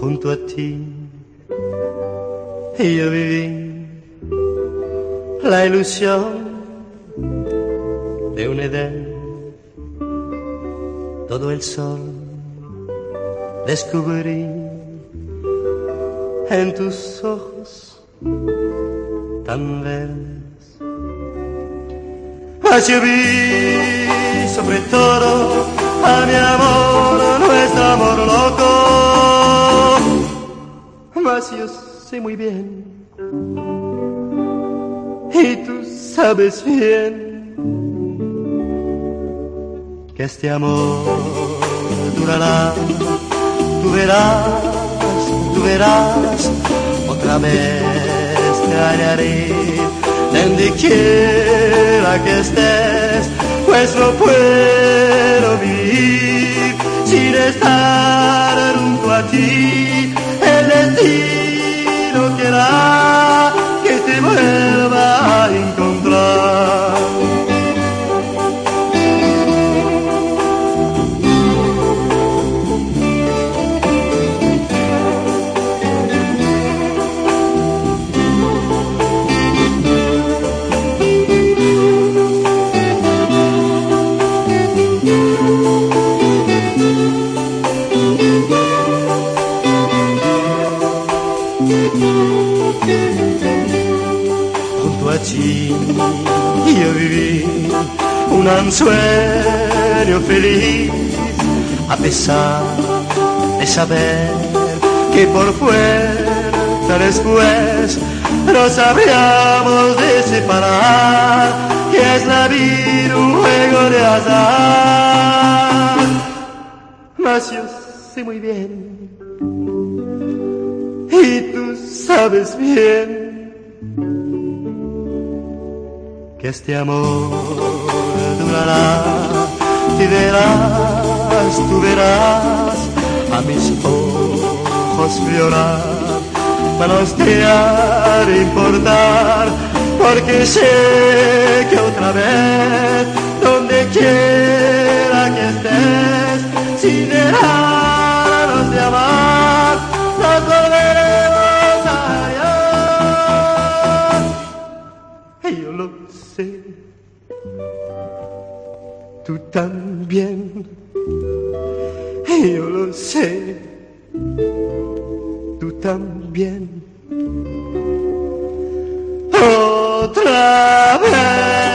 junto a ti. Y yo viví la ilusión de un Edén. Todo el sol descubrí en tus ojos tan verdes. Mas yo vi sobre todo a mi amor, nuestro amor loco. Mas yo sé muy bien, y tú sabes bien, que este amor durará. Tú verás, otra vez te hallaré donde quiera que estés, pues no puedo vivir sin estar junto a ti. El destino quiera que te vuelva a encontrar. Junto a ti yo viví un sueño feliz, a pesar de saber que por fuerza después nos habríamos de separar, que es la vida un juego de azar. Mas yo sé muy bien, y tú sabes bien, que este amor durará. Tú verás a mis ojos llorar, manos te ha de importar, porque sé que otra vez, donde quiera que estés, sin dejarnos de amar, nos volveremos a hallar. Y yo lo sé, tú también. Y yo lo sé, tú también. Otra vez.